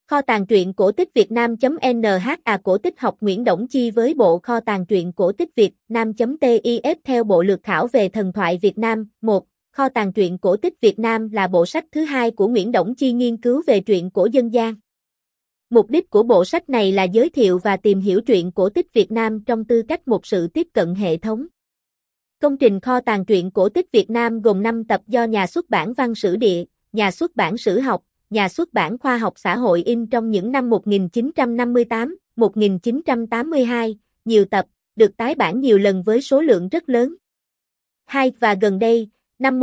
Kho tàng truyện cổ tích Việt Nam.nh Cổ tích học Nguyễn Đổng Chi với bộ kho tàng truyện cổ tích Việt Nam.tif theo bộ lược khảo về thần thoại Việt Nam. 1. Kho tàng truyện cổ tích Việt Nam là bộ sách thứ hai của Nguyễn Đổng Chi nghiên cứu về truyện cổ dân gian. Mục đích của bộ sách này là giới thiệu và tìm hiểu truyện cổ tích Việt Nam trong tư cách một sự tiếp cận hệ thống. Công trình kho tàng truyện cổ tích Việt Nam gồm 5 tập do nhà xuất bản Văn Sử Địa, nhà xuất bản Sử học, nhà xuất bản Khoa học Xã hội in trong những năm 1958, 1982, nhiều tập, được tái bản nhiều lần với số lượng rất lớn. 2. Và gần đây, năm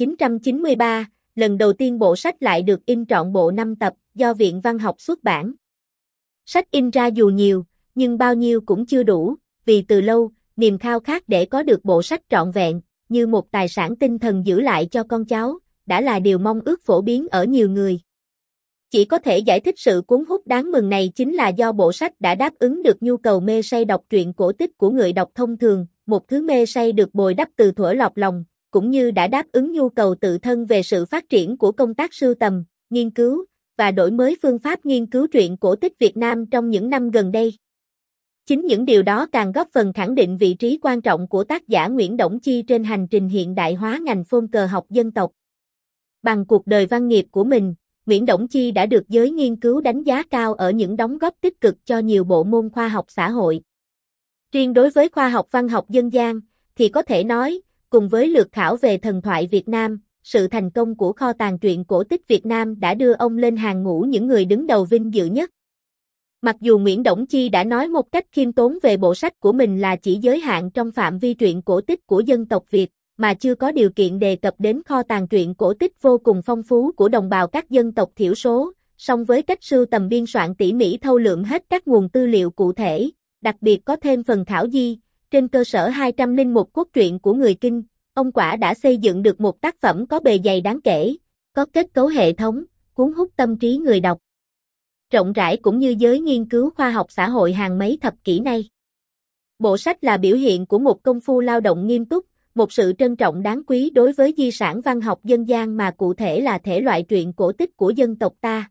1993, lần đầu tiên bộ sách lại được in trọn bộ 5 tập, do Viện Văn học xuất bản. Sách in ra dù nhiều, nhưng bao nhiêu cũng chưa đủ, vì từ lâu, niềm khao khát để có được bộ sách trọn vẹn, như một tài sản tinh thần giữ lại cho con cháu, đã là điều mong ước phổ biến ở nhiều người. Chỉ có thể giải thích sự cuốn hút đáng mừng này chính là do bộ sách đã đáp ứng được nhu cầu mê say đọc truyện cổ tích của người đọc thông thường, một thứ mê say được bồi đắp từ thuở lọt lòng, cũng như đã đáp ứng nhu cầu tự thân về sự phát triển của công tác sưu tầm, nghiên cứu, và đổi mới phương pháp nghiên cứu truyện cổ tích Việt Nam trong những năm gần đây. Chính những điều đó càng góp phần khẳng định vị trí quan trọng của tác giả Nguyễn Đổng Chi trên hành trình hiện đại hóa ngành phôn cờ học dân tộc. Bằng cuộc đời văn nghiệp của mình, Nguyễn Đổng Chi đã được giới nghiên cứu đánh giá cao ở những đóng góp tích cực cho nhiều bộ môn khoa học xã hội. Riêng đối với khoa học văn học dân gian, thì có thể nói, cùng với lược khảo về thần thoại Việt Nam, sự thành công của kho tàng truyện cổ tích Việt Nam đã đưa ông lên hàng ngũ những người đứng đầu vinh dự nhất. Mặc dù Nguyễn Đổng Chi đã nói một cách khiêm tốn về bộ sách của mình là chỉ giới hạn trong phạm vi truyện cổ tích của dân tộc Việt, mà chưa có điều kiện đề cập đến kho tàng truyện cổ tích vô cùng phong phú của đồng bào các dân tộc thiểu số, song với cách sưu tầm biên soạn tỉ mỉ thâu lượm hết các nguồn tư liệu cụ thể, đặc biệt có thêm phần khảo di, trên cơ sở 201 cốt truyện của người Kinh, ông quả đã xây dựng được một tác phẩm có bề dày đáng kể, có kết cấu hệ thống, cuốn hút tâm trí người đọc rộng rãi cũng như giới nghiên cứu khoa học xã hội hàng mấy thập kỷ nay. Bộ sách là biểu hiện của một công phu lao động nghiêm túc, một sự trân trọng đáng quý đối với di sản văn học dân gian mà cụ thể là thể loại truyện cổ tích của dân tộc ta.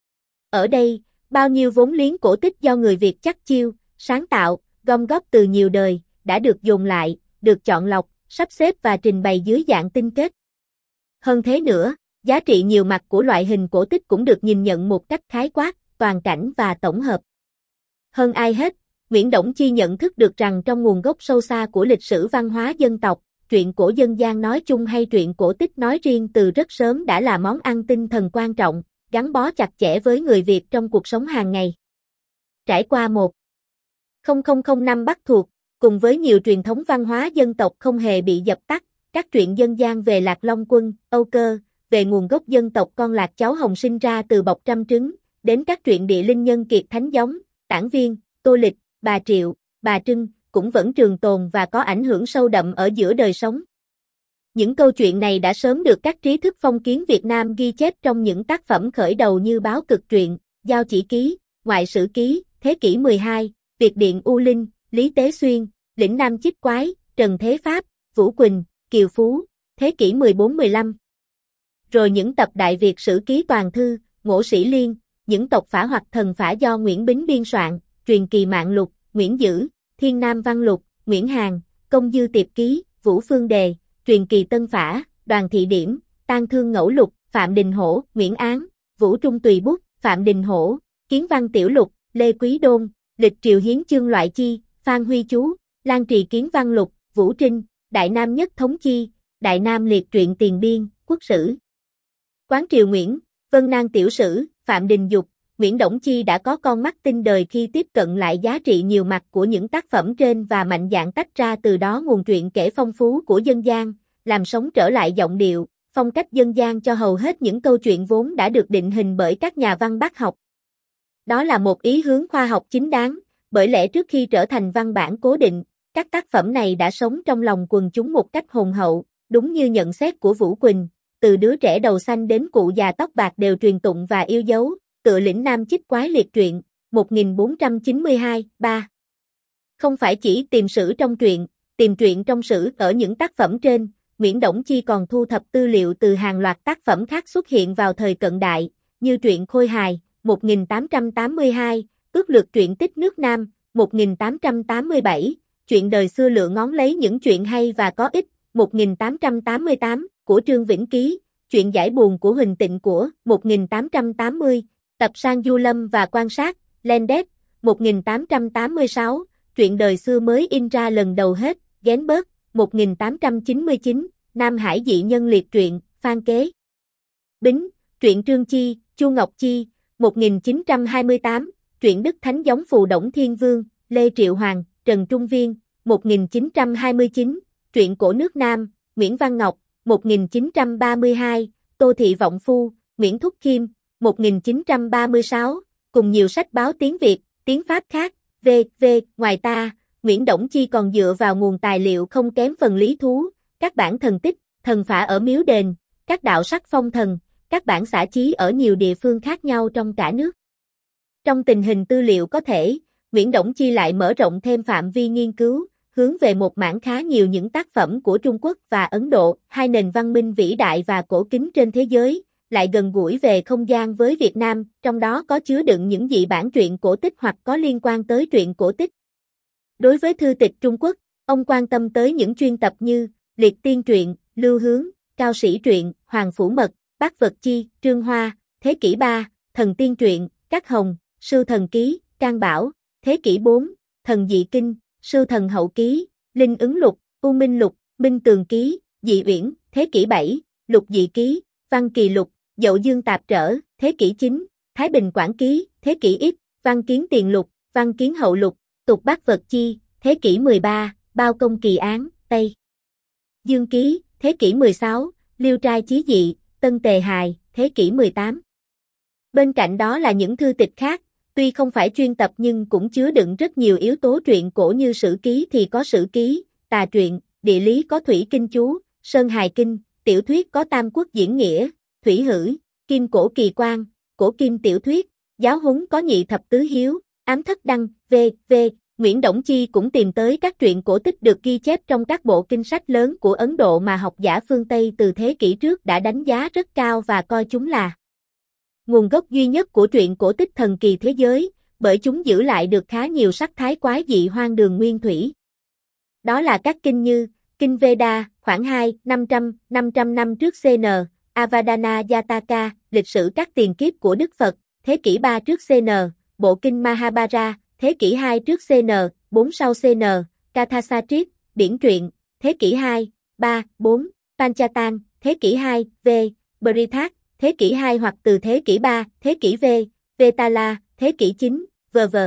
Ở đây, bao nhiêu vốn liếng cổ tích do người Việt chắc chiêu, sáng tạo, gom góp từ nhiều đời, đã được dồn lại, được chọn lọc, sắp xếp và trình bày dưới dạng tinh kết. Hơn thế nữa, giá trị nhiều mặt của loại hình cổ tích cũng được nhìn nhận một cách khái quát, toàn cảnh và tổng hợp. Hơn ai hết, Nguyễn Đổng Chi nhận thức được rằng trong nguồn gốc sâu xa của lịch sử văn hóa dân tộc, truyện cổ dân gian nói chung hay truyện cổ tích nói riêng từ rất sớm đã là món ăn tinh thần quan trọng, gắn bó chặt chẽ với người Việt trong cuộc sống hàng ngày. Trải qua 1000 năm Bắc thuộc, cùng với nhiều truyền thống văn hóa dân tộc không hề bị dập tắt, các truyện dân gian về Lạc Long Quân, Âu Cơ, về nguồn gốc dân tộc con Lạc cháu Hồng sinh ra từ bọc trăm trứng, đến các truyện địa linh nhân kiệt thánh giống, Tản Viên, Tô Lịch, Bà Triệu, Bà Trưng, cũng vẫn trường tồn và có ảnh hưởng sâu đậm ở giữa đời sống. Những câu chuyện này đã sớm được các trí thức phong kiến Việt Nam ghi chép trong những tác phẩm khởi đầu như Báo Cực Truyện, Giao Chỉ Ký, Ngoại Sử Ký, thế kỷ 12, Việt Điện U Linh, Lý Tế Xuyên, Lĩnh Nam Chích Quái, Trần Thế Pháp, Vũ Quỳnh, Kiều Phú, thế kỷ 14-15. Rồi những tập Đại Việt Sử Ký Toàn Thư, Ngỗ Sĩ Liên, những tộc phả hoặc thần phả do Nguyễn Bính biên soạn, Truyền Kỳ Mạng Lục, Nguyễn Dữ, Thiên Nam Văn Lục, Nguyễn Hàn, Công Dư Tiệp Ký, Vũ Phương Đề, Truyền Kỳ Tân Phả, Đoàn Thị Điểm, Tang Thương Ngẫu Lục, Phạm Đình Hổ, Nguyễn Án, Vũ Trung Tùy Bút, Phạm Đình Hổ, Kiến Văn Tiểu Lục, Lê Quý Đôn, Lịch Triều Hiến Chương Loại Chi, Phan Huy Chú, Lan Trì Kiến Văn Lục, Vũ Trinh, Đại Nam Nhất Thống Chi, Đại Nam Liệt Truyện Tiền Biên, Quốc Sử. Quán Triều Nguyễn, Vân Nang Tiểu Sử, Phạm Đình Dục, Nguyễn Đổng Chi đã có con mắt tinh đời khi tiếp cận lại giá trị nhiều mặt của những tác phẩm trên và mạnh dạn tách ra từ đó nguồn truyện kể phong phú của dân gian, làm sống trở lại giọng điệu, phong cách dân gian cho hầu hết những câu chuyện vốn đã được định hình bởi các nhà văn bác học. Đó là một ý hướng khoa học chính đáng, bởi lẽ trước khi trở thành văn bản cố định, các tác phẩm này đã sống trong lòng quần chúng một cách hồn hậu, đúng như nhận xét của Vũ Quỳnh, từ đứa trẻ đầu xanh đến cụ già tóc bạc đều truyền tụng và yêu dấu, tựa Lĩnh Nam Chích Quái liệt truyện, 1492, 3. Không phải chỉ tìm sử trong truyện, tìm truyện trong sử ở những tác phẩm trên, Nguyễn Đổng Chi còn thu thập tư liệu từ hàng loạt tác phẩm khác xuất hiện vào thời cận đại, như truyện Khôi Hài, 1882, ước lược truyện tích nước Nam, 1887, chuyện đời xưa lựa ngón lấy những chuyện hay và có ích, 1888, của Trương Vĩnh Ký, chuyện giải buồn của Huỳnh Tịnh của, 1880, tập Sang Du Lâm và Quan Sát, Landet, 1886, truyện đời xưa mới in ra lần đầu hết, Genberg, 1899, Nam Hải dị nhân liệt truyện, Phan Kế Bính, truyện Trương Chi, Chu Ngọc Chi, 1928, truyện Đức Thánh giống Phù Đổng Thiên Vương, Lê Triệu Hoàng, Trần Trung Viên, 1929, truyện cổ nước Nam, Nguyễn Văn Ngọc, 1932, Tô Thị Vọng Phu, Nguyễn Thúc Khiêm, 1936, cùng nhiều sách báo tiếng Việt, tiếng Pháp khác, v.v. Ngoài ta, Nguyễn Đổng Chi còn dựa vào nguồn tài liệu không kém phần lý thú, các bản thần tích, thần phả ở miếu đền, các đạo sắc phong thần, các bản xã chí ở nhiều địa phương khác nhau trong cả nước. Trong tình hình tư liệu có thể, Nguyễn Đổng Chi lại mở rộng thêm phạm vi nghiên cứu, hướng về một mảng khá nhiều những tác phẩm của Trung Quốc và Ấn Độ, hai nền văn minh vĩ đại và cổ kính trên thế giới, lại gần gũi về không gian với Việt Nam, trong đó có chứa đựng những dị bản truyện cổ tích hoặc có liên quan tới truyện cổ tích. Đối với thư tịch Trung Quốc, ông quan tâm tới những chuyên tập như Liệt Tiên truyện, Lưu Hướng, Cao Sĩ truyện, Hoàng Phủ Mật, Bác Vật Chi, Trương Hoa, Thế kỷ 3, Thần Tiên truyện, Các Hồng, Sưu Thần Ký, Can Bảo, Thế kỷ 4, Thần Dị Kinh, Sưu Thần Hậu Ký, Linh Ứng Lục, U Minh Lục, Minh Tường Ký, Dị Uyển, Thế kỷ 7, Lục Dị Ký, Văn Kỳ Lục, Dậu Dương Tạp Trở, Thế kỷ 9, Thái Bình Quảng Ký, Thế kỷ X, Văn Kiến Tiền Lục, Văn Kiến Hậu Lục, Tục Bác Vật Chi, Thế kỷ 13, Bao Công Kỳ Án, Tây Dương Ký, Thế kỷ 16, Liêu Trai Chí Dị, Tân Tề Hài, Thế kỷ 18. Bên cạnh đó là những thư tịch khác, tuy không phải chuyên tập nhưng cũng chứa đựng rất nhiều yếu tố truyện cổ như sử ký thì có sử ký, tà truyện, địa lý có thủy kinh chú, sơn hài kinh, tiểu thuyết có tam quốc diễn nghĩa, thủy hử, kim cổ kỳ quan, cổ kim tiểu thuyết, giáo huấn có nhị thập tứ hiếu, ám thất đăng, v.v. Nguyễn Đổng Chi cũng tìm tới các truyện cổ tích được ghi chép trong các bộ kinh sách lớn của Ấn Độ mà học giả phương Tây từ thế kỷ trước đã đánh giá rất cao và coi chúng là nguồn gốc duy nhất của truyện cổ tích thần kỳ thế giới, bởi chúng giữ lại được khá nhiều sắc thái quái dị hoang đường nguyên thủy. Đó là các kinh như Kinh Veda, khoảng 500 năm trước CN, Avadana Jataka, lịch sử các tiền kiếp của Đức Phật, thế kỷ 3 trước CN, bộ kinh Mahabharata, thế kỷ 2 trước CN, 4 sau CN, Kathasatrip, điển truyện, thế kỷ 2, 3, 4, Panchatan, thế kỷ 2, V, Brithat, thế kỷ 2 hoặc từ thế kỷ 3, thế kỷ V, Vetala, thế kỷ 9, v.v.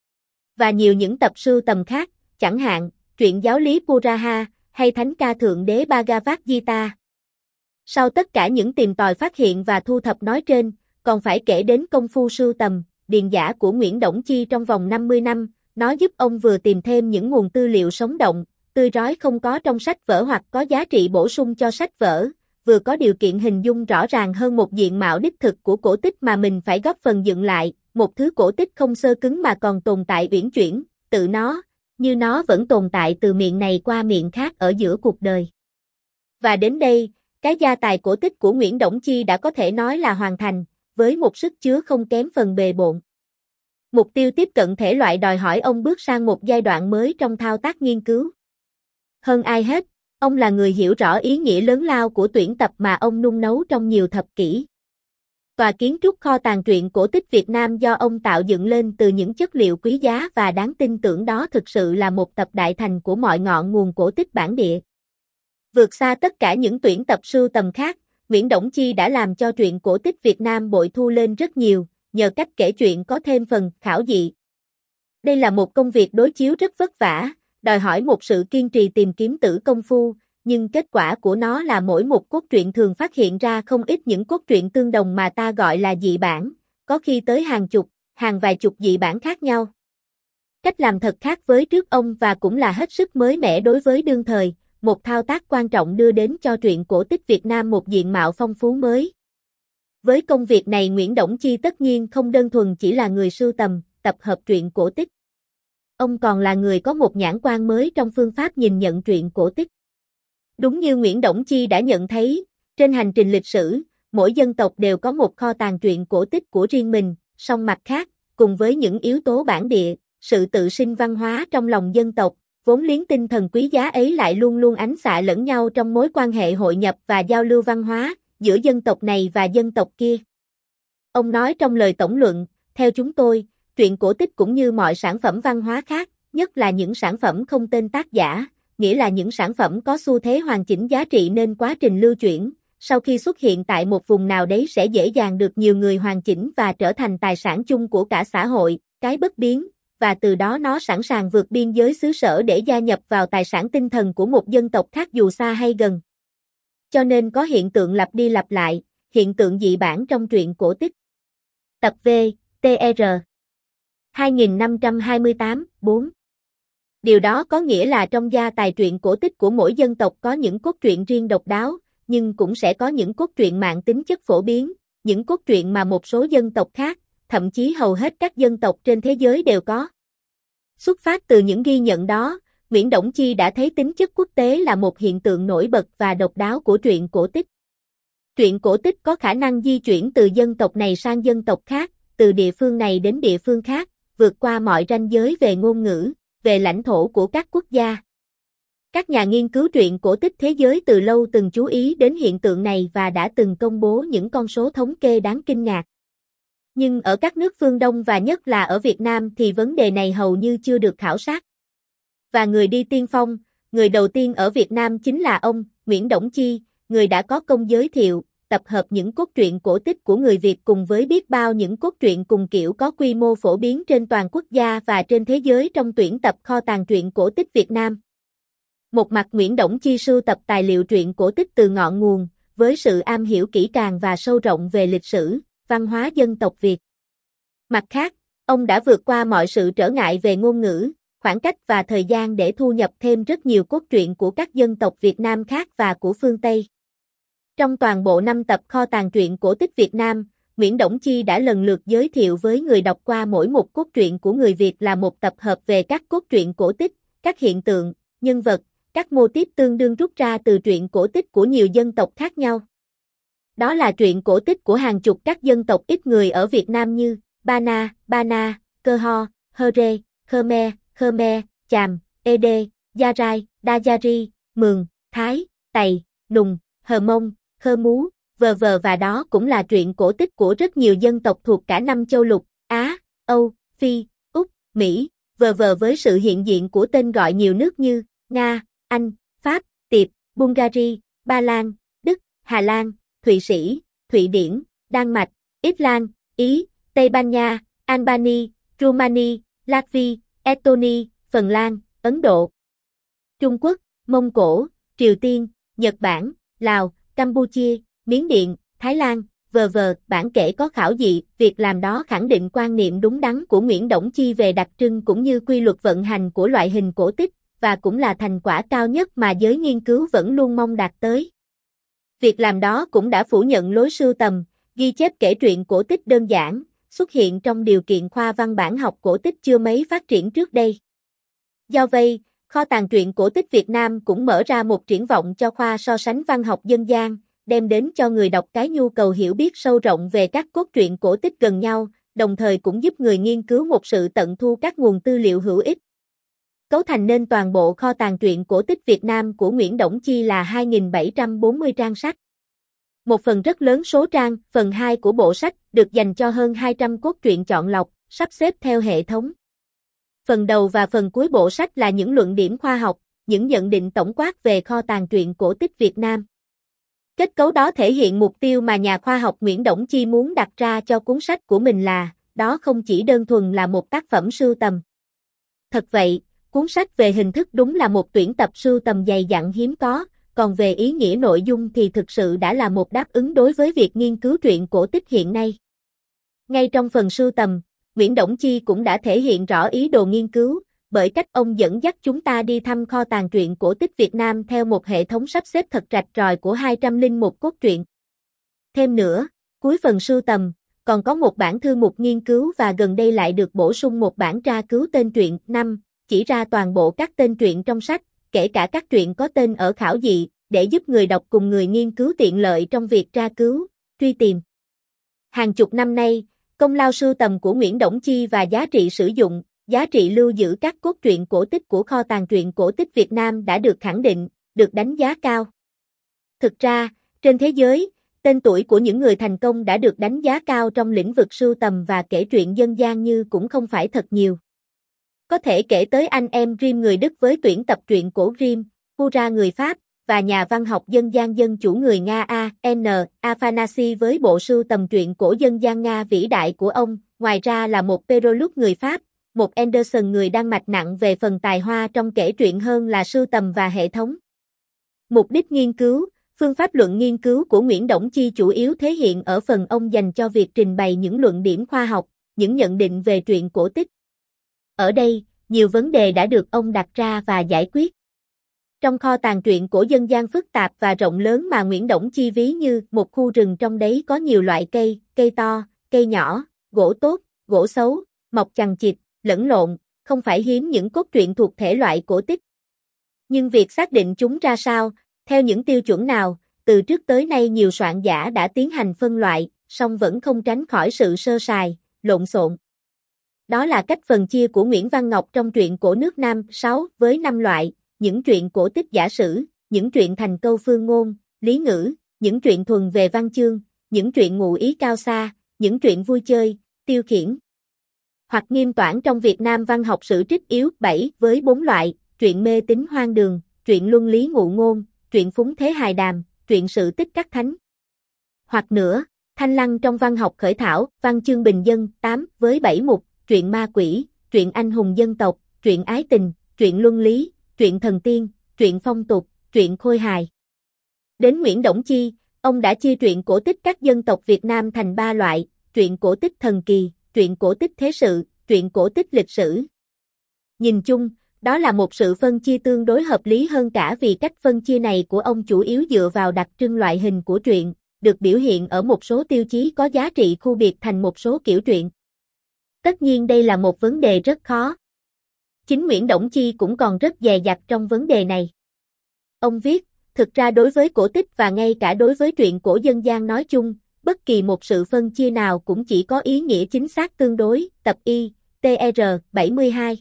Và nhiều những tập sưu tầm khác, chẳng hạn, truyện giáo lý Puraha, hay thánh ca Thượng Đế Bhagavad Gita. Sau tất cả những tìm tòi phát hiện và thu thập nói trên, còn phải kể đến công phu sưu tầm, điền dã của Nguyễn Đổng Chi trong vòng 50 năm, nó giúp ông vừa tìm thêm những nguồn tư liệu sống động, tươi rói không có trong sách vở hoặc có giá trị bổ sung cho sách vở, vừa có điều kiện hình dung rõ ràng hơn một diện mạo đích thực của cổ tích mà mình phải góp phần dựng lại, một thứ cổ tích không xơ cứng mà còn tồn tại uyển chuyển, tự nó, như nó vẫn tồn tại từ miệng này qua miệng khác ở giữa cuộc đời. Và đến đây, cái gia tài cổ tích của Nguyễn Đổng Chi đã có thể nói là hoàn thành, với một sức chứa không kém phần bề bộn. Mục tiêu tiếp cận thể loại đòi hỏi ông bước sang một giai đoạn mới trong thao tác nghiên cứu. Hơn ai hết, ông là người hiểu rõ ý nghĩa lớn lao của tuyển tập mà ông nung nấu trong nhiều thập kỷ. Tòa kiến trúc kho tàng truyện cổ tích Việt Nam do ông tạo dựng lên từ những chất liệu quý giá và đáng tin tưởng đó thực sự là một tập đại thành của mọi ngọn nguồn cổ tích bản địa. Vượt xa tất cả những tuyển tập sưu tầm khác, Nguyễn Đổng Chi đã làm cho truyện cổ tích Việt Nam bội thu lên rất nhiều, nhờ cách kể chuyện có thêm phần khảo dị. Đây là một công việc đối chiếu rất vất vả, đòi hỏi một sự kiên trì tìm kiếm tử công phu, nhưng kết quả của nó là mỗi một cốt truyện thường phát hiện ra không ít những cốt truyện tương đồng mà ta gọi là dị bản, có khi tới hàng chục, hàng vài chục dị bản khác nhau. Cách làm thật khác với trước ông và cũng là hết sức mới mẻ đối với đương thời, một thao tác quan trọng đưa đến cho truyện cổ tích Việt Nam một diện mạo phong phú mới. Với công việc này Nguyễn Đổng Chi tất nhiên không đơn thuần chỉ là người sưu tầm, tập hợp truyện cổ tích. Ông còn là người có một nhãn quan mới trong phương pháp nhìn nhận truyện cổ tích. Đúng như Nguyễn Đổng Chi đã nhận thấy, trên hành trình lịch sử, mỗi dân tộc đều có một kho tàng truyện cổ tích của riêng mình, song mặt khác, cùng với những yếu tố bản địa, sự tự sinh văn hóa trong lòng dân tộc, vốn liếng tinh thần quý giá ấy lại luôn luôn ánh xạ lẫn nhau trong mối quan hệ hội nhập và giao lưu văn hóa giữa dân tộc này và dân tộc kia. Ông nói trong lời tổng luận, theo chúng tôi, truyện cổ tích cũng như mọi sản phẩm văn hóa khác, nhất là những sản phẩm không tên tác giả, nghĩa là những sản phẩm có xu thế hoàn chỉnh giá trị nên quá trình lưu chuyển, sau khi xuất hiện tại một vùng nào đấy sẽ dễ dàng được nhiều người hoàn chỉnh và trở thành tài sản chung của cả xã hội, cái bất biến, và từ đó nó sẵn sàng vượt biên giới xứ sở để gia nhập vào tài sản tinh thần của một dân tộc khác dù xa hay gần. Cho nên có hiện tượng lặp đi lặp lại, hiện tượng dị bản trong truyện cổ tích. Tập V, TR 2528-4. Điều đó có nghĩa là trong gia tài truyện cổ tích của mỗi dân tộc có những cốt truyện riêng độc đáo, nhưng cũng sẽ có những cốt truyện mang tính chất phổ biến, những cốt truyện mà một số dân tộc khác, thậm chí hầu hết các dân tộc trên thế giới đều có. Xuất phát từ những ghi nhận đó, Nguyễn Đổng Chi đã thấy tính chất quốc tế là một hiện tượng nổi bật và độc đáo của truyện cổ tích. Truyện cổ tích có khả năng di chuyển từ dân tộc này sang dân tộc khác, từ địa phương này đến địa phương khác, vượt qua mọi ranh giới về ngôn ngữ, về lãnh thổ của các quốc gia. Các nhà nghiên cứu truyện cổ tích thế giới từ lâu từng chú ý đến hiện tượng này và đã từng công bố những con số thống kê đáng kinh ngạc. Nhưng ở các nước phương Đông và nhất là ở Việt Nam thì vấn đề này hầu như chưa được khảo sát. Và người đi tiên phong, người đầu tiên ở Việt Nam chính là ông, Nguyễn Đổng Chi, người đã có công giới thiệu, tập hợp những cốt truyện cổ tích của người Việt cùng với biết bao những cốt truyện cùng kiểu có quy mô phổ biến trên toàn quốc gia và trên thế giới trong tuyển tập kho tàng truyện cổ tích Việt Nam. Một mặt Nguyễn Đổng Chi sưu tập tài liệu truyện cổ tích từ ngọn nguồn, với sự am hiểu kỹ càng và sâu rộng về lịch sử, văn hóa dân tộc Việt. Mặt khác, ông đã vượt qua mọi sự trở ngại về ngôn ngữ, khoảng cách và thời gian để thu nhập thêm rất nhiều cốt truyện của các dân tộc Việt Nam khác và của phương Tây. Trong toàn bộ 5 tập kho tàng truyện cổ tích Việt Nam, Nguyễn Đổng Chi đã lần lượt giới thiệu với người đọc qua mỗi một cốt truyện của người Việt là một tập hợp về các cốt truyện cổ tích, các hiện tượng, nhân vật, các mô típ tương đương rút ra từ truyện cổ tích của nhiều dân tộc khác nhau. Đó là truyện cổ tích của hàng chục các dân tộc ít người ở Việt Nam như Bana, Bana, Cơ Ho, Hơ-rê, Khmer, Khmer, Chàm, Ede, Gia Rai, Đa Gia Ri, Mường, Thái, Tày, Nùng, Hờ Mông, Khơ Mú, và đó cũng là truyện cổ tích của rất nhiều dân tộc thuộc cả 5 châu lục, Á, Âu, Phi, Úc, Mỹ, với sự hiện diện của tên gọi nhiều nước như Nga, Anh, Pháp, Tiệp, Bulgaria, Ba Lan, Đức, Hà Lan, Thụy Sĩ, Thụy Điển, Đan Mạch, Ý Lan, Ý, Tây Ban Nha, Albania, Romania, Latvia, Estonia, Phần Lan, Ấn Độ, Trung Quốc, Mông Cổ, Triều Tiên, Nhật Bản, Lào, Campuchia, Miến Điện, Thái Lan, bản kể có khảo dị, việc làm đó khẳng định quan niệm đúng đắn của Nguyễn Đổng Chi về đặc trưng cũng như quy luật vận hành của loại hình cổ tích, và cũng là thành quả cao nhất mà giới nghiên cứu vẫn luôn mong đạt tới. Việc làm đó cũng đã phủ nhận lối sưu tầm, ghi chép kể truyện cổ tích đơn giản, xuất hiện trong điều kiện khoa văn bản học cổ tích chưa mấy phát triển trước đây. Do vậy, kho tàng truyện cổ tích Việt Nam cũng mở ra một triển vọng cho khoa so sánh văn học dân gian, đem đến cho người đọc cái nhu cầu hiểu biết sâu rộng về các cốt truyện cổ tích gần nhau, đồng thời cũng giúp người nghiên cứu một sự tận thu các nguồn tư liệu hữu ích. Cấu thành nên toàn bộ kho tàng truyện cổ tích Việt Nam của Nguyễn Đổng Chi là 2.740 trang sách. Một phần rất lớn số trang, phần 2 của bộ sách, được dành cho hơn 200 cốt truyện chọn lọc, sắp xếp theo hệ thống. Phần đầu và phần cuối bộ sách là những luận điểm khoa học, những nhận định tổng quát về kho tàng truyện cổ tích Việt Nam. Kết cấu đó thể hiện mục tiêu mà nhà khoa học Nguyễn Đổng Chi muốn đặt ra cho cuốn sách của mình là, đó không chỉ đơn thuần là một tác phẩm sưu tầm. Thật vậy, cuốn sách về hình thức đúng là một tuyển tập sưu tầm dày dặn hiếm có, còn về ý nghĩa nội dung thì thực sự đã là một đáp ứng đối với việc nghiên cứu truyện cổ tích hiện nay. Ngay trong phần sưu tầm, Nguyễn Đổng Chi cũng đã thể hiện rõ ý đồ nghiên cứu, bởi cách ông dẫn dắt chúng ta đi thăm kho tàng truyện cổ tích Việt Nam theo một hệ thống sắp xếp thật rạch ròi của 201 cốt truyện. Thêm nữa, cuối phần sưu tầm, còn có một bản thư mục nghiên cứu và gần đây lại được bổ sung một bản tra cứu tên truyện 5, chỉ ra toàn bộ các tên truyện trong sách, kể cả các truyện có tên ở khảo dị, để giúp người đọc cùng người nghiên cứu tiện lợi trong việc tra cứu, truy tìm. Hàng chục năm nay, Công lao sưu tầm của Nguyễn Đổng Chi và giá trị sử dụng, giá trị lưu giữ các cốt truyện cổ tích của kho tàng truyện cổ tích Việt Nam đã được khẳng định, được đánh giá cao. Thực ra, trên thế giới, tên tuổi của những người thành công đã được đánh giá cao trong lĩnh vực sưu tầm và kể truyện dân gian như cũng không phải thật nhiều. Có thể kể tới anh em Grimm người Đức với tuyển tập truyện cổ Grimm, Pura người Pháp, và nhà văn học dân gian dân chủ người Nga A.N. Afanasy với bộ sưu tầm truyện cổ dân gian Nga vĩ đại của ông, ngoài ra là một Perrault người Pháp, một Anderson người Đan Mạch nặng về phần tài hoa trong kể truyện hơn là sưu tầm và hệ thống. Mục đích nghiên cứu, phương pháp luận nghiên cứu của Nguyễn Đổng Chi chủ yếu thể hiện ở phần ông dành cho việc trình bày những luận điểm khoa học, những nhận định về truyện cổ tích. Ở đây, nhiều vấn đề đã được ông đặt ra và giải quyết. Trong kho tàng truyện cổ dân gian phức tạp và rộng lớn mà Nguyễn Đổng Chi ví như một khu rừng, trong đấy có nhiều loại cây, cây to, cây nhỏ, gỗ tốt, gỗ xấu, mọc chằng chịt, lẫn lộn, không phải hiếm những cốt truyện thuộc thể loại cổ tích. Nhưng việc xác định chúng ra sao, theo những tiêu chuẩn nào, từ trước tới nay nhiều soạn giả đã tiến hành phân loại, song vẫn không tránh khỏi sự sơ sài, lộn xộn. Đó là cách phân chia của Nguyễn Văn Ngọc trong truyện cổ nước Nam 6 với 5 loại, những truyện cổ tích giả sử, những truyện thành câu phương ngôn, lý ngữ, những truyện thuần về văn chương, những truyện ngụ ý cao xa, những truyện vui chơi, tiêu khiển. Hoặc nghiêm toản trong Việt Nam văn học sử trích yếu 7 với 4 loại, truyện mê tín hoang đường, truyện luân lý ngụ ngôn, truyện phúng thế hài đàm, truyện sự tích các thánh. Hoặc nữa, thanh lăng trong văn học khởi thảo, văn chương bình dân 8 với 7 mục, truyện ma quỷ, truyện anh hùng dân tộc, truyện ái tình, truyện luân lý, truyện thần tiên, truyện phong tục, truyện khôi hài. Đến Nguyễn Đổng Chi, ông đã chia truyện cổ tích các dân tộc Việt Nam thành 3 loại, truyện cổ tích thần kỳ, truyện cổ tích thế sự, truyện cổ tích lịch sử. Nhìn chung, đó là một sự phân chia tương đối hợp lý hơn cả vì cách phân chia này của ông chủ yếu dựa vào đặc trưng loại hình của truyện, được biểu hiện ở một số tiêu chí có giá trị khu biệt thành một số kiểu truyện. Tất nhiên đây là một vấn đề rất khó. Chính Nguyễn Đổng Chi cũng còn rất dè dặt trong vấn đề này. Ông viết, thực ra đối với cổ tích và ngay cả đối với truyện cổ dân gian nói chung, bất kỳ một sự phân chia nào cũng chỉ có ý nghĩa chính xác tương đối, tập Y, TR 72.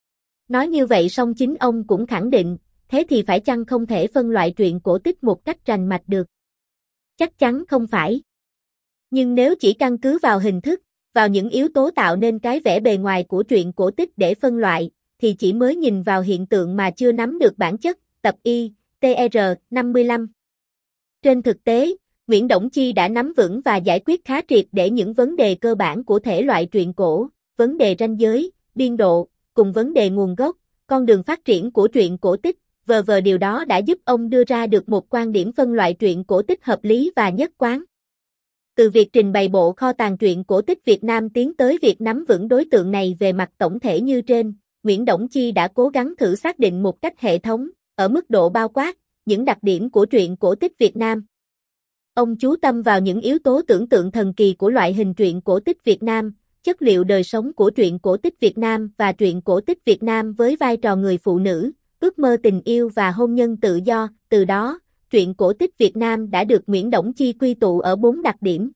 Nói như vậy song chính ông cũng khẳng định, thế thì phải chăng không thể phân loại truyện cổ tích một cách rành mạch được? Chắc chắn không phải. Nhưng nếu chỉ căn cứ vào hình thức, vào những yếu tố tạo nên cái vẻ bề ngoài của truyện cổ tích để phân loại, thì chỉ mới nhìn vào hiện tượng mà chưa nắm được bản chất, tập Y, TR 55. Trên thực tế, Nguyễn Đổng Chi đã nắm vững và giải quyết khá triệt để những vấn đề cơ bản của thể loại truyện cổ, vấn đề ranh giới, biên độ, cùng vấn đề nguồn gốc, con đường phát triển của truyện cổ tích, điều đó đã giúp ông đưa ra được một quan điểm phân loại truyện cổ tích hợp lý và nhất quán. Từ việc trình bày bộ kho tàng truyện cổ tích Việt Nam tiến tới việc nắm vững đối tượng này về mặt tổng thể như trên, Nguyễn Đổng Chi đã cố gắng thử xác định một cách hệ thống, ở mức độ bao quát, những đặc điểm của truyện cổ tích Việt Nam. Ông chú tâm vào những yếu tố tưởng tượng thần kỳ của loại hình truyện cổ tích Việt Nam, chất liệu đời sống của truyện cổ tích Việt Nam và truyện cổ tích Việt Nam với vai trò người phụ nữ, ước mơ tình yêu và hôn nhân tự do, từ đó, truyện cổ tích Việt Nam đã được Nguyễn Đổng Chi quy tụ ở 4 đặc điểm.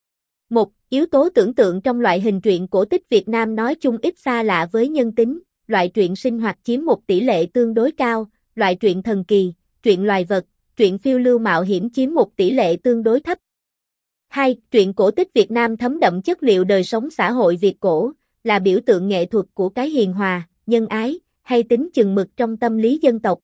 1. Yếu tố tưởng tượng trong loại hình truyện cổ tích Việt Nam nói chung ít xa lạ với nhân tính, loại truyện sinh hoạt chiếm một tỷ lệ tương đối cao, loại truyện thần kỳ, truyện loài vật, truyện phiêu lưu mạo hiểm chiếm một tỷ lệ tương đối thấp. 2. Truyện cổ tích Việt Nam thấm đậm chất liệu đời sống xã hội Việt cổ, là biểu tượng nghệ thuật của cái hiền hòa, nhân ái, hay tính chừng mực trong tâm lý dân tộc.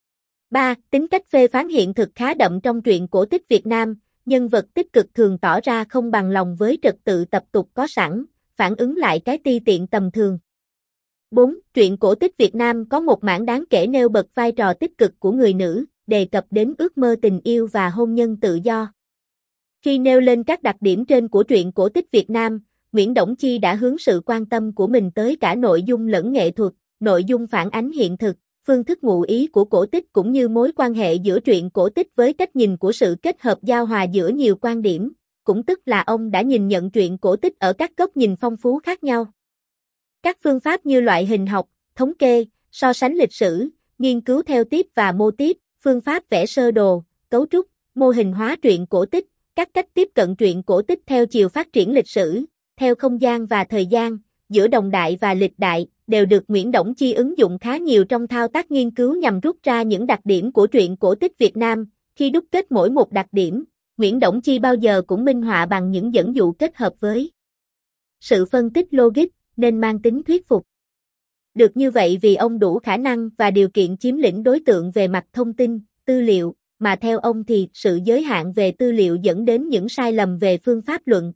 3. Tính cách phê phán hiện thực khá đậm trong truyện cổ tích Việt Nam, nhân vật tích cực thường tỏ ra không bằng lòng với trật tự tập tục có sẵn, phản ứng lại cái ti tiện tầm thường. 4. Truyện cổ tích Việt Nam có một mảng đáng kể nêu bật vai trò tích cực của người nữ, đề cập đến ước mơ tình yêu và hôn nhân tự do. Khi nêu lên các đặc điểm trên của truyện cổ tích Việt Nam, Nguyễn Đổng Chi đã hướng sự quan tâm của mình tới cả nội dung lẫn nghệ thuật, nội dung phản ánh hiện thực, phương thức ngụ ý của cổ tích cũng như mối quan hệ giữa truyện cổ tích với cách nhìn của sự kết hợp giao hòa giữa nhiều quan điểm, cũng tức là ông đã nhìn nhận truyện cổ tích ở các góc nhìn phong phú khác nhau. Các phương pháp như loại hình học, thống kê, so sánh lịch sử, nghiên cứu theo tiếp và mô típ, phương pháp vẽ sơ đồ, cấu trúc, mô hình hóa truyện cổ tích, các cách tiếp cận truyện cổ tích theo chiều phát triển lịch sử, theo không gian và thời gian, giữa đồng đại và lịch đại, đều được Nguyễn Đổng Chi ứng dụng khá nhiều trong thao tác nghiên cứu nhằm rút ra những đặc điểm của truyện cổ tích Việt Nam. Khi đúc kết mỗi một đặc điểm, Nguyễn Đổng Chi bao giờ cũng minh họa bằng những dẫn dụ kết hợp với sự phân tích logic, nên mang tính thuyết phục. Được như vậy vì ông đủ khả năng và điều kiện chiếm lĩnh đối tượng về mặt thông tin, tư liệu, mà theo ông thì sự giới hạn về tư liệu dẫn đến những sai lầm về phương pháp luận.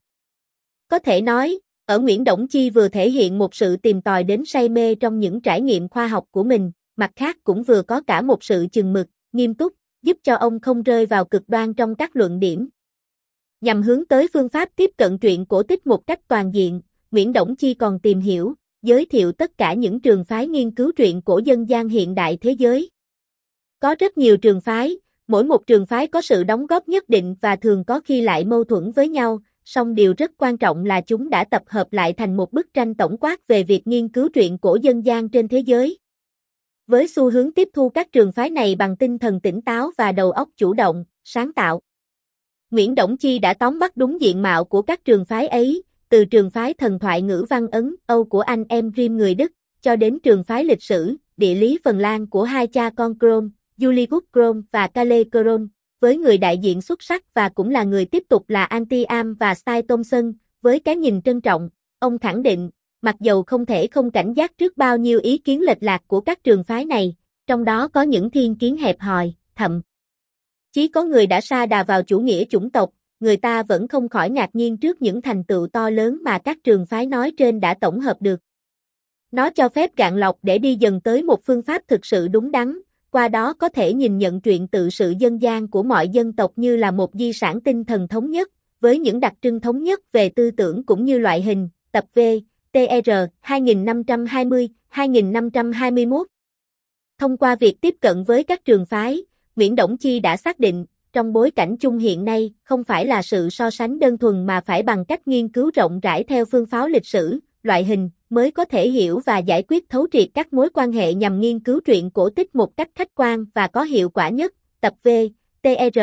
Có thể nói, ở Nguyễn Đổng Chi vừa thể hiện một sự tìm tòi đến say mê trong những trải nghiệm khoa học của mình, mặt khác cũng vừa có cả một sự chừng mực, nghiêm túc, giúp cho ông không rơi vào cực đoan trong các luận điểm. Nhằm hướng tới phương pháp tiếp cận truyện cổ tích một cách toàn diện, Nguyễn Đổng Chi còn tìm hiểu, giới thiệu tất cả những trường phái nghiên cứu truyện cổ dân gian hiện đại thế giới. Có rất nhiều trường phái, mỗi một trường phái có sự đóng góp nhất định và thường có khi lại mâu thuẫn với nhau, song điều rất quan trọng là chúng đã tập hợp lại thành một bức tranh tổng quát về việc nghiên cứu truyện cổ dân gian trên thế giới. Với xu hướng tiếp thu các trường phái này bằng tinh thần tỉnh táo và đầu óc chủ động, sáng tạo, Nguyễn Đổng Chi đã tóm bắt đúng diện mạo của các trường phái ấy, từ trường phái thần thoại ngữ văn Ấn, Âu của anh em Grimm người Đức, cho đến trường phái lịch sử, địa lý Phần Lan của hai cha con Krohn, Julius Krohn và Kalle Krohn, với người đại diện xuất sắc và cũng là người tiếp tục là Anti-Am và Stein Thompson, với cái nhìn trân trọng, ông khẳng định, mặc dầu không thể không cảnh giác trước bao nhiêu ý kiến lệch lạc của các trường phái này, trong đó có những thiên kiến hẹp hòi, thậm chí có người đã sa đà vào chủ nghĩa chủng tộc, người ta vẫn không khỏi ngạc nhiên trước những thành tựu to lớn mà các trường phái nói trên đã tổng hợp được. Nó cho phép gạn lọc để đi dần tới một phương pháp thực sự đúng đắn, qua đó có thể nhìn nhận truyện tự sự dân gian của mọi dân tộc như là một di sản tinh thần thống nhất, với những đặc trưng thống nhất về tư tưởng cũng như loại hình, tập V, TR, 2520-2521. Thông qua việc tiếp cận với các trường phái, Nguyễn Đổng Chi đã xác định, trong bối cảnh chung hiện nay, không phải là sự so sánh đơn thuần mà phải bằng cách nghiên cứu rộng rãi theo phương pháp lịch sử, loại hình, mới có thể hiểu và giải quyết thấu triệt các mối quan hệ nhằm nghiên cứu truyện cổ tích một cách khách quan và có hiệu quả nhất. Tập V, TR,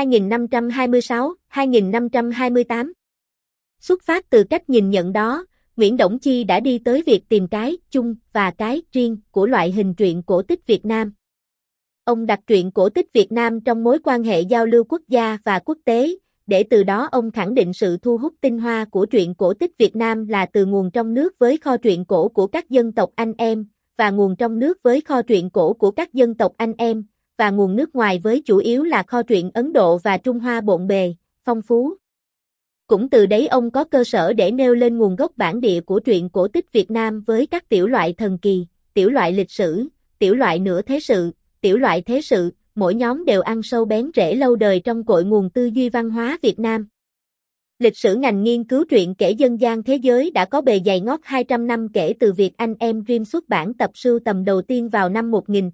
2526-2528. Xuất phát từ cách nhìn nhận đó, Nguyễn Đổng Chi đã đi tới việc tìm cái chung và cái riêng của loại hình truyện cổ tích Việt Nam. Ông đặt truyện cổ tích Việt Nam trong mối quan hệ giao lưu quốc gia và quốc tế, để từ đó ông khẳng định sự thu hút tinh hoa của truyện cổ tích Việt Nam là từ nguồn trong nước với kho truyện cổ của các dân tộc anh em, và nguồn trong nước với kho truyện cổ của các dân tộc anh em, và nguồn nước ngoài với chủ yếu là kho truyện Ấn Độ và Trung Hoa bộn bề, phong phú. Cũng từ đấy ông có cơ sở để nêu lên nguồn gốc bản địa của truyện cổ tích Việt Nam với các tiểu loại thần kỳ, tiểu loại lịch sử, tiểu loại nửa thế sự, tiểu loại thế sự, mỗi nhóm đều ăn sâu bén rễ lâu đời trong cội nguồn tư duy văn hóa Việt Nam. Lịch sử ngành nghiên cứu truyện kể dân gian thế giới đã có bề dày ngót 200 năm kể từ việc anh em Grimm xuất bản tập sưu tầm đầu tiên vào năm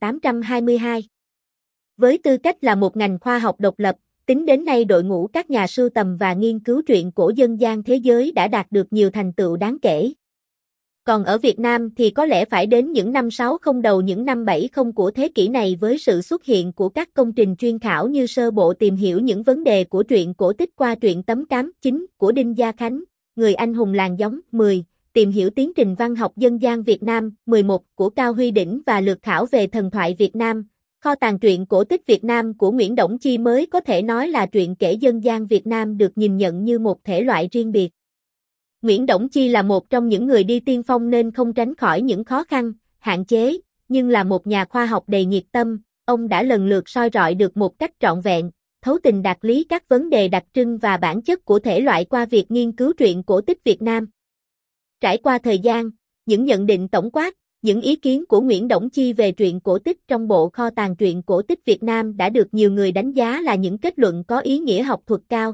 1822. Với tư cách là một ngành khoa học độc lập, tính đến nay đội ngũ các nhà sưu tầm và nghiên cứu truyện cổ dân gian thế giới đã đạt được nhiều thành tựu đáng kể. Còn ở Việt Nam thì có lẽ phải đến những năm 60 đầu những năm 70 của thế kỷ này với sự xuất hiện của các công trình chuyên khảo như sơ bộ tìm hiểu những vấn đề của truyện cổ tích qua truyện Tấm Cám 9 của Đinh Gia Khánh, Người anh hùng làng giống 10, tìm hiểu tiến trình văn học dân gian Việt Nam 11 của Cao Huy Đỉnh và lược khảo về thần thoại Việt Nam. Kho tàng truyện cổ tích Việt Nam của Nguyễn Đổng Chi mới có thể nói là truyện kể dân gian Việt Nam được nhìn nhận như một thể loại riêng biệt. Nguyễn Đổng Chi là một trong những người đi tiên phong nên không tránh khỏi những khó khăn, hạn chế, nhưng là một nhà khoa học đầy nhiệt tâm, ông đã lần lượt soi rọi được một cách trọn vẹn, thấu tình đạt lý các vấn đề đặc trưng và bản chất của thể loại qua việc nghiên cứu truyện cổ tích Việt Nam. Trải qua thời gian, những nhận định tổng quát, những ý kiến của Nguyễn Đổng Chi về truyện cổ tích trong bộ kho tàng truyện cổ tích Việt Nam đã được nhiều người đánh giá là những kết luận có ý nghĩa học thuật cao.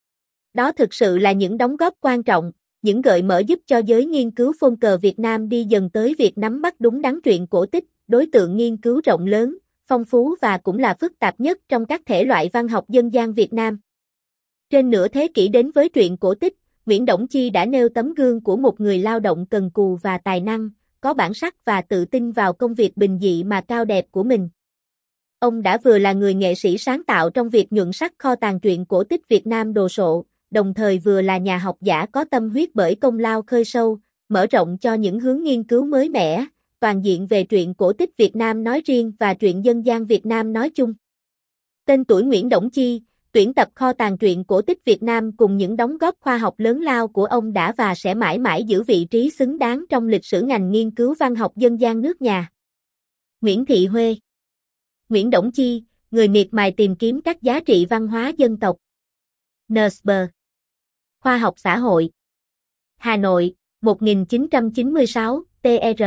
Đó thực sự là những đóng góp quan trọng, những gợi mở giúp cho giới nghiên cứu phong cờ Việt Nam đi dần tới việc nắm bắt đúng đắn truyện cổ tích, đối tượng nghiên cứu rộng lớn, phong phú và cũng là phức tạp nhất trong các thể loại văn học dân gian Việt Nam. Trên nửa thế kỷ đến với truyện cổ tích, Nguyễn Đổng Chi đã nêu tấm gương của một người lao động cần cù và tài năng, có bản sắc và tự tin vào công việc bình dị mà cao đẹp của mình. Ông đã vừa là người nghệ sĩ sáng tạo trong việc nhuận sắc kho tàng truyện cổ tích Việt Nam đồ sộ, đồng thời vừa là nhà học giả có tâm huyết bởi công lao khơi sâu, mở rộng cho những hướng nghiên cứu mới mẻ, toàn diện về truyện cổ tích Việt Nam nói riêng và truyện dân gian Việt Nam nói chung. Tên tuổi Nguyễn Đổng Chi, tuyển tập kho tàng truyện cổ tích Việt Nam cùng những đóng góp khoa học lớn lao của ông đã và sẽ mãi mãi giữ vị trí xứng đáng trong lịch sử ngành nghiên cứu văn học dân gian nước nhà. Nguyễn Thị Huê. Nguyễn Đổng Chi, người miệt mài tìm kiếm các giá trị văn hóa dân tộc. NSB. Khoa học xã hội. Hà Nội, 1996, TR.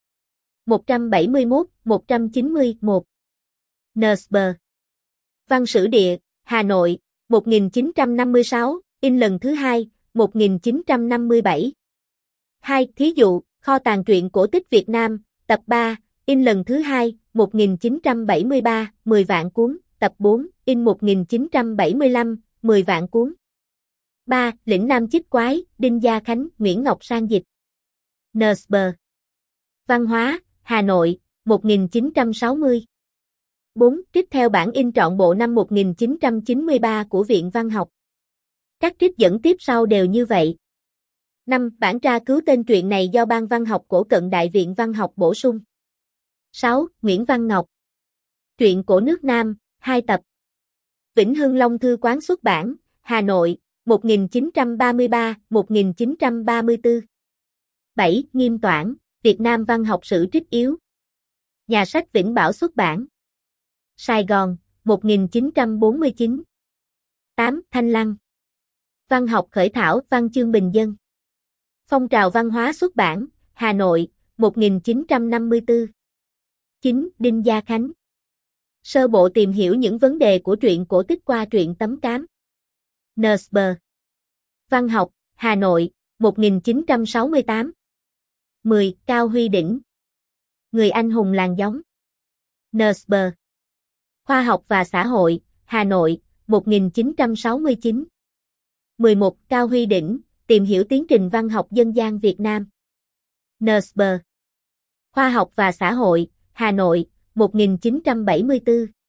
171-191. NSB. Văn sử địa, Hà Nội, 1956, in lần thứ 2, 1957. 2. Thí dụ, kho tàng truyện cổ tích Việt Nam, tập 3, in lần thứ 2, 1973, 10 vạn cuốn, tập 4, in 1975, 10 vạn cuốn. 3. Lĩnh Nam Chích Quái, Đinh Gia Khánh, Nguyễn Ngọc Sang dịch. NSB. Văn hóa, Hà Nội, 1960. 4. Trích theo bản in trọn bộ năm 1993 của Viện Văn học. Các trích dẫn tiếp sau đều như vậy. 5. Bản tra cứu tên truyện này do Ban Văn học Cổ Cận Đại Viện Văn học bổ sung. 6. Nguyễn Văn Ngọc. Truyện cổ nước Nam, 2 tập. Vĩnh Hưng Long Thư Quán xuất bản, Hà Nội, 1933-1934. 7. Nghiêm Toản, Việt Nam Văn học sử trích yếu. Nhà sách Vĩnh Bảo xuất bản. Sài Gòn, 1949. 8. Thanh Lăng. Văn học khởi thảo văn chương bình dân. Phong trào văn hóa xuất bản, Hà Nội, 1954. 9. Đinh Gia Khánh. Sơ bộ tìm hiểu những vấn đề của truyện cổ tích qua truyện tấm cám. NSB. Văn học, Hà Nội, 1968. 10. Cao Huy Đỉnh. Người anh hùng làng gióng. NSB. Khoa học và xã hội, Hà Nội, 1969. 11. Cao Huy Đỉnh, tìm hiểu tiến trình văn học dân gian Việt Nam. NSB. Khoa học và xã hội, Hà Nội, 1974.